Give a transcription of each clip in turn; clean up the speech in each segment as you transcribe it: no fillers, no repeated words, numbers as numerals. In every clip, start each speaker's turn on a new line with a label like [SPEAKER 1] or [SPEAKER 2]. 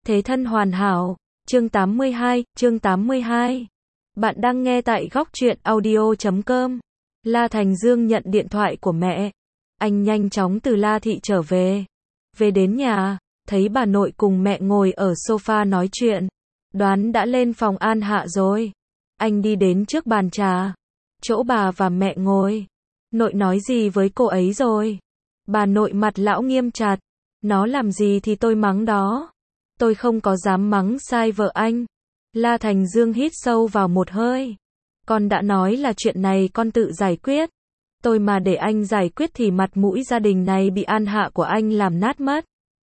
[SPEAKER 1] Thế thân hoàn hảo. Chương 82. Bạn đang nghe tại góc truyện audio.com. La Thành Dương nhận điện thoại của mẹ. Anh nhanh chóng từ La Thị trở về. Về đến nhà, thấy bà nội cùng mẹ ngồi ở sofa nói chuyện. Đoán đã lên phòng An Hạ rồi. Anh đi đến trước bàn trà, chỗ bà và mẹ ngồi. Nội nói gì với cô ấy rồi? Bà nội mặt lão nghiêm chặt. Nó làm gì thì tôi mắng đó. Tôi không có dám mắng sai vợ anh. La Thành Dương hít sâu vào một hơi. Con đã nói là chuyện này con tự giải quyết. Tôi mà để anh giải quyết thì mặt mũi gia đình này bị An Hạ của anh làm nát mất.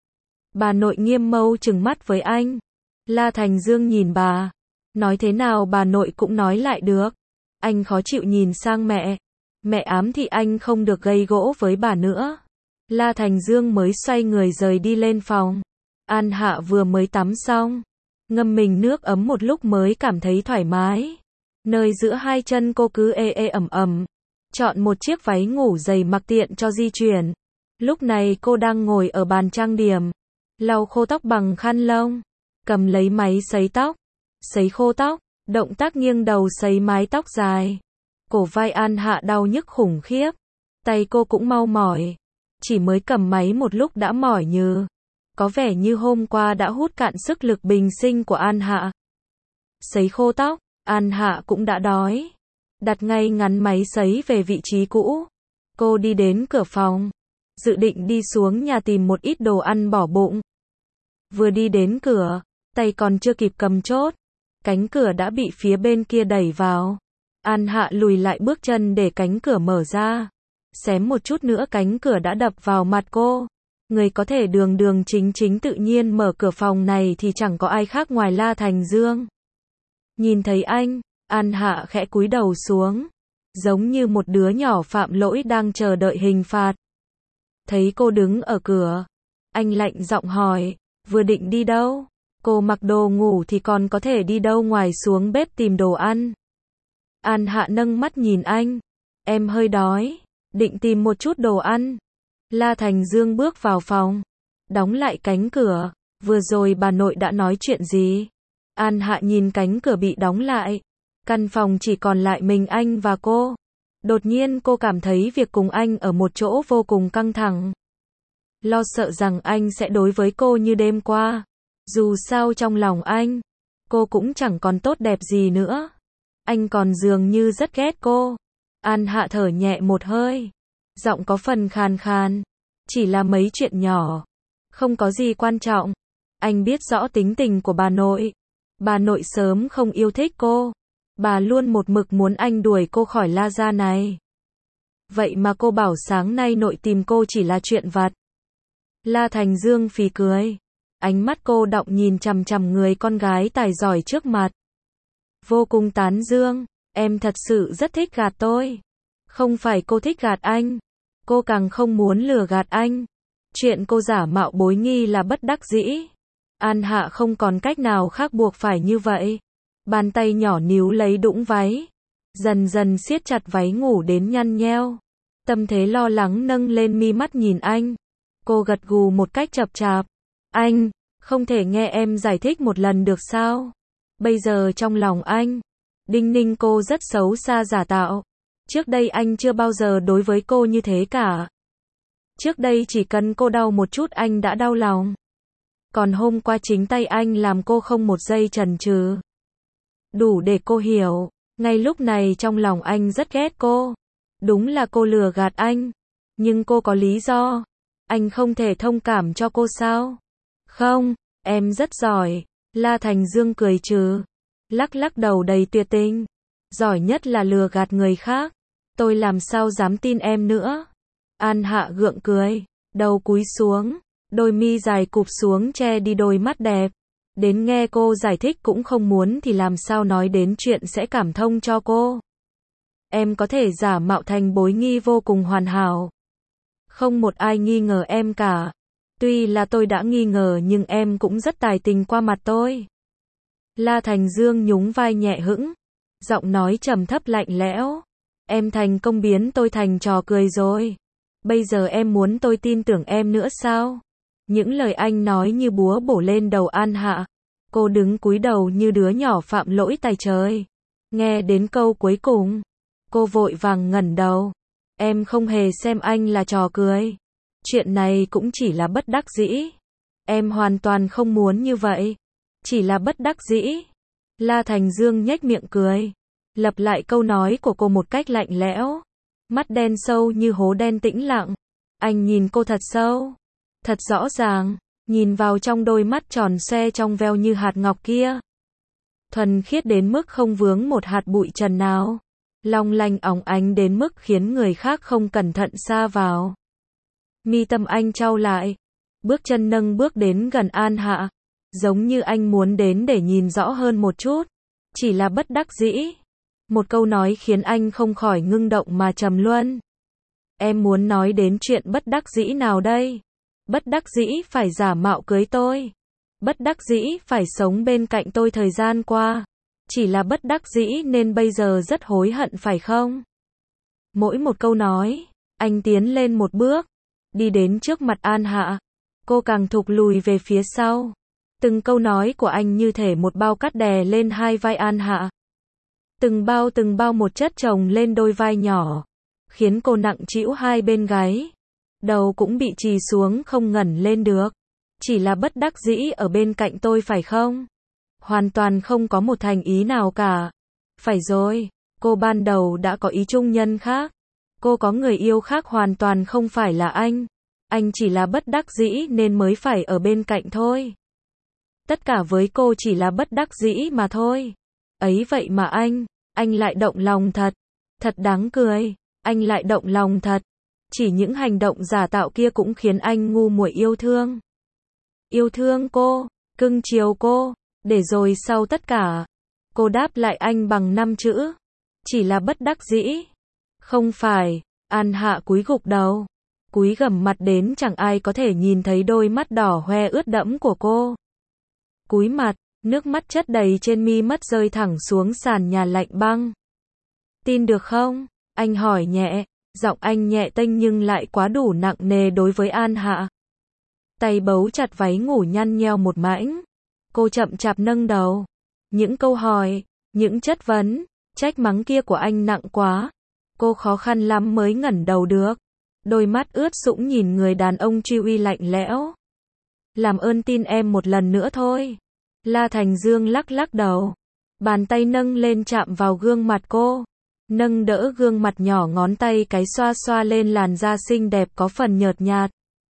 [SPEAKER 1] Bà nội nghiêm mâu trừng mắt với anh. La Thành Dương nhìn bà. Nói thế nào bà nội cũng nói lại được. Anh khó chịu nhìn sang mẹ. Mẹ ám thị anh không được gây gỗ với bà nữa. La Thành Dương mới xoay người rời đi lên phòng. An Hạ vừa mới tắm xong. Ngâm mình nước ấm một lúc mới cảm thấy thoải mái. Nơi giữa hai chân cô cứ ê ê ẩm ẩm. Chọn một chiếc váy ngủ dày mặc tiện cho di chuyển. Lúc này cô đang ngồi ở bàn trang điểm. Lau khô tóc bằng khăn lông. Cầm lấy máy sấy tóc. Sấy khô tóc. Động tác nghiêng đầu sấy mái tóc dài. Cổ vai An Hạ đau nhức khủng khiếp. Tay cô cũng mau mỏi. Chỉ mới cầm máy một lúc đã mỏi nhừ. Có vẻ như hôm qua đã hút cạn sức lực bình sinh của An Hạ. Sấy khô tóc, An Hạ cũng đã đói. Đặt ngay ngắn máy sấy về vị trí cũ. Cô đi đến cửa phòng. Dự định đi xuống nhà tìm một ít đồ ăn bỏ bụng. Vừa đi đến cửa, tay còn chưa kịp cầm chốt. Cánh cửa đã bị phía bên kia đẩy vào. An Hạ lùi lại bước chân để cánh cửa mở ra. Xém một chút nữa cánh cửa đã đập vào mặt cô. Người có thể đường đường chính chính tự nhiên mở cửa phòng này thì chẳng có ai khác ngoài La Thành Dương. Nhìn thấy anh, An Hạ khẽ cúi đầu xuống. Giống như một đứa nhỏ phạm lỗi đang chờ đợi hình phạt. Thấy cô đứng ở cửa. Anh lạnh giọng hỏi, vừa định đi đâu? Cô mặc đồ ngủ thì còn có thể đi đâu ngoài xuống bếp tìm đồ ăn. An Hạ nâng mắt nhìn anh. Em hơi đói, định tìm một chút đồ ăn. La Thành Dương bước vào phòng. Đóng lại cánh cửa. Vừa rồi bà nội đã nói chuyện gì? An Hạ nhìn cánh cửa bị đóng lại. Căn phòng chỉ còn lại mình anh và cô. Đột nhiên cô cảm thấy việc cùng anh ở một chỗ vô cùng căng thẳng. Lo sợ rằng anh sẽ đối với cô như đêm qua. Dù sao trong lòng anh, cô cũng chẳng còn tốt đẹp gì nữa. Anh còn dường như rất ghét cô. An Hạ thở nhẹ một hơi. Giọng có phần khàn khàn. Chỉ là mấy chuyện nhỏ. Không có gì quan trọng. Anh biết rõ tính tình của bà nội. Bà nội sớm không yêu thích cô. Bà luôn một mực muốn anh đuổi cô khỏi La gia này. Vậy mà cô bảo sáng nay nội tìm cô chỉ là chuyện vặt. La Thành Dương phì cười. Ánh mắt cô đọng nhìn chằm chằm người con gái tài giỏi trước mặt. Vô cùng tán dương. Em thật sự rất thích gạt tôi. Không phải cô thích gạt anh. Cô càng không muốn lừa gạt anh. Chuyện cô giả mạo bối nghi là bất đắc dĩ. An Hạ không còn cách nào khác buộc phải như vậy. Bàn tay nhỏ níu lấy đũng váy. Dần dần siết chặt váy ngủ đến nhăn nheo. Tâm thế lo lắng nâng lên mi mắt nhìn anh. Cô gật gù một cách chậm chạp. Anh, không thể nghe em giải thích một lần được sao? Bây giờ trong lòng anh, đinh ninh cô rất xấu xa giả tạo. Trước đây anh chưa bao giờ đối với cô như thế cả. Trước đây chỉ cần cô đau một chút anh đã đau lòng. Còn hôm qua chính tay anh làm cô không một giây chần chừ. Đủ để cô hiểu, ngay lúc này trong lòng anh rất ghét cô. Đúng là cô lừa gạt anh. Nhưng cô có lý do. Anh không thể thông cảm cho cô sao? Không, em rất giỏi. La Thành Dương cười trừ. Lắc lắc đầu đầy tuyệt tình. Giỏi nhất là lừa gạt người khác. Tôi làm sao dám tin em nữa. An Hạ gượng cười. Đầu cúi xuống. Đôi mi dài cụp xuống che đi đôi mắt đẹp. Đến nghe cô giải thích cũng không muốn thì làm sao nói đến chuyện sẽ cảm thông cho cô. Em có thể giả mạo thành bối nghi vô cùng hoàn hảo. Không một ai nghi ngờ em cả. Tuy là tôi đã nghi ngờ nhưng em cũng rất tài tình qua mặt tôi. La Thành Dương nhún vai nhẹ hững. Giọng nói trầm thấp lạnh lẽo. Em thành công biến tôi thành trò cười rồi. Bây giờ em muốn tôi tin tưởng em nữa sao? Những lời anh nói như búa bổ lên đầu An Hạ. Cô đứng cúi đầu như đứa nhỏ phạm lỗi tày trời. Nghe đến câu cuối cùng, cô vội vàng ngẩng đầu. Em không hề xem anh là trò cười. Chuyện này cũng chỉ là bất đắc dĩ. Em hoàn toàn không muốn như vậy. Chỉ là bất đắc dĩ. La Thành Dương nhếch miệng cười. Lặp lại câu nói của cô một cách lạnh lẽo. Mắt đen sâu như hố đen tĩnh lặng. Anh nhìn cô thật sâu. Thật rõ ràng. Nhìn vào trong đôi mắt tròn xoe trong veo như hạt ngọc kia. Thuần khiết đến mức không vướng một hạt bụi trần nào. Long lanh óng ánh đến mức khiến người khác không cẩn thận sa vào. Mi tâm anh chau lại. Bước chân nâng bước đến gần An Hạ. Giống như anh muốn đến để nhìn rõ hơn một chút. Chỉ là bất đắc dĩ. Một câu nói khiến anh không khỏi ngưng động mà trầm luân. Em muốn nói đến chuyện bất đắc dĩ nào đây? Bất đắc dĩ phải giả mạo cưới tôi. Bất đắc dĩ phải sống bên cạnh tôi thời gian qua. Chỉ là bất đắc dĩ nên bây giờ rất hối hận phải không? Mỗi một câu nói, anh tiến lên một bước, đi đến trước mặt An Hạ. Cô càng thụt lùi về phía sau. Từng câu nói của anh như thể một bao cát đè lên hai vai An Hạ. Từng bao một chất chồng lên đôi vai nhỏ, khiến cô nặng trĩu hai bên gáy. Đầu cũng bị trì xuống không ngẩng lên được. Chỉ là bất đắc dĩ ở bên cạnh tôi phải không? Hoàn toàn không có một thành ý nào cả. Phải rồi, cô ban đầu đã có ý trung nhân khác. Cô có người yêu khác hoàn toàn không phải là anh. Anh chỉ là bất đắc dĩ nên mới phải ở bên cạnh thôi. Tất cả với cô chỉ là bất đắc dĩ mà thôi. Ấy vậy mà anh lại động lòng thật. Thật đáng cười, anh lại động lòng thật. Chỉ những hành động giả tạo kia cũng khiến anh ngu muội yêu thương. Yêu thương cô, cưng chiều cô, để rồi sau tất cả, cô đáp lại anh bằng 5 chữ. Chỉ là bất đắc dĩ. Không phải, An Hạ cúi gục đầu. Cúi gằm mặt đến chẳng ai có thể nhìn thấy đôi mắt đỏ hoe ướt đẫm của cô. Cúi mặt, nước mắt chất đầy trên mi mắt rơi thẳng xuống sàn nhà lạnh băng. Tin được không? Anh hỏi nhẹ, giọng anh nhẹ tênh nhưng lại quá đủ nặng nề đối với An Hạ. Tay bấu chặt váy ngủ nhăn nheo một mảnh. Cô chậm chạp nâng đầu. Những câu hỏi, những chất vấn, trách mắng kia của anh nặng quá. Cô khó khăn lắm mới ngẩng đầu được. Đôi mắt ướt sũng nhìn người đàn ông truy uy lạnh lẽo. Làm ơn tin em một lần nữa thôi. La Thành Dương lắc lắc đầu. Bàn tay nâng lên chạm vào gương mặt cô. Nâng đỡ gương mặt nhỏ, ngón tay cái xoa xoa lên làn da xinh đẹp có phần nhợt nhạt.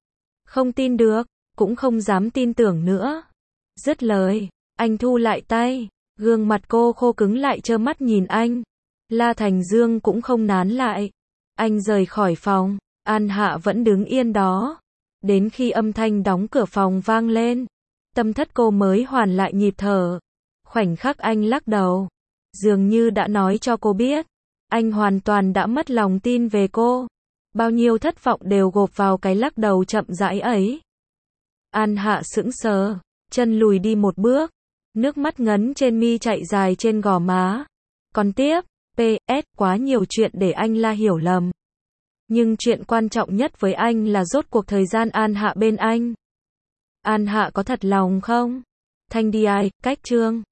[SPEAKER 1] Không tin được, cũng không dám tin tưởng nữa. Dứt lời, anh thu lại tay. Gương mặt cô khô cứng lại trơ mắt nhìn anh. La Thành Dương cũng không nán lại. Anh rời khỏi phòng. An Hạ vẫn đứng yên đó. Đến khi âm thanh đóng cửa phòng vang lên, tâm thất cô mới hoàn lại nhịp thở. Khoảnh khắc anh lắc đầu, dường như đã nói cho cô biết, anh hoàn toàn đã mất lòng tin về cô. Bao nhiêu thất vọng đều gộp vào cái lắc đầu chậm rãi ấy. An Hạ sững sờ, chân lùi đi một bước, nước mắt ngấn trên mi chạy dài trên gò má. Còn tiếp, PS, quá nhiều chuyện để anh La hiểu lầm. Nhưng chuyện quan trọng nhất với anh là rốt cuộc thời gian An Hạ bên anh. An Hạ có thật lòng không? Thanh DI, cách chương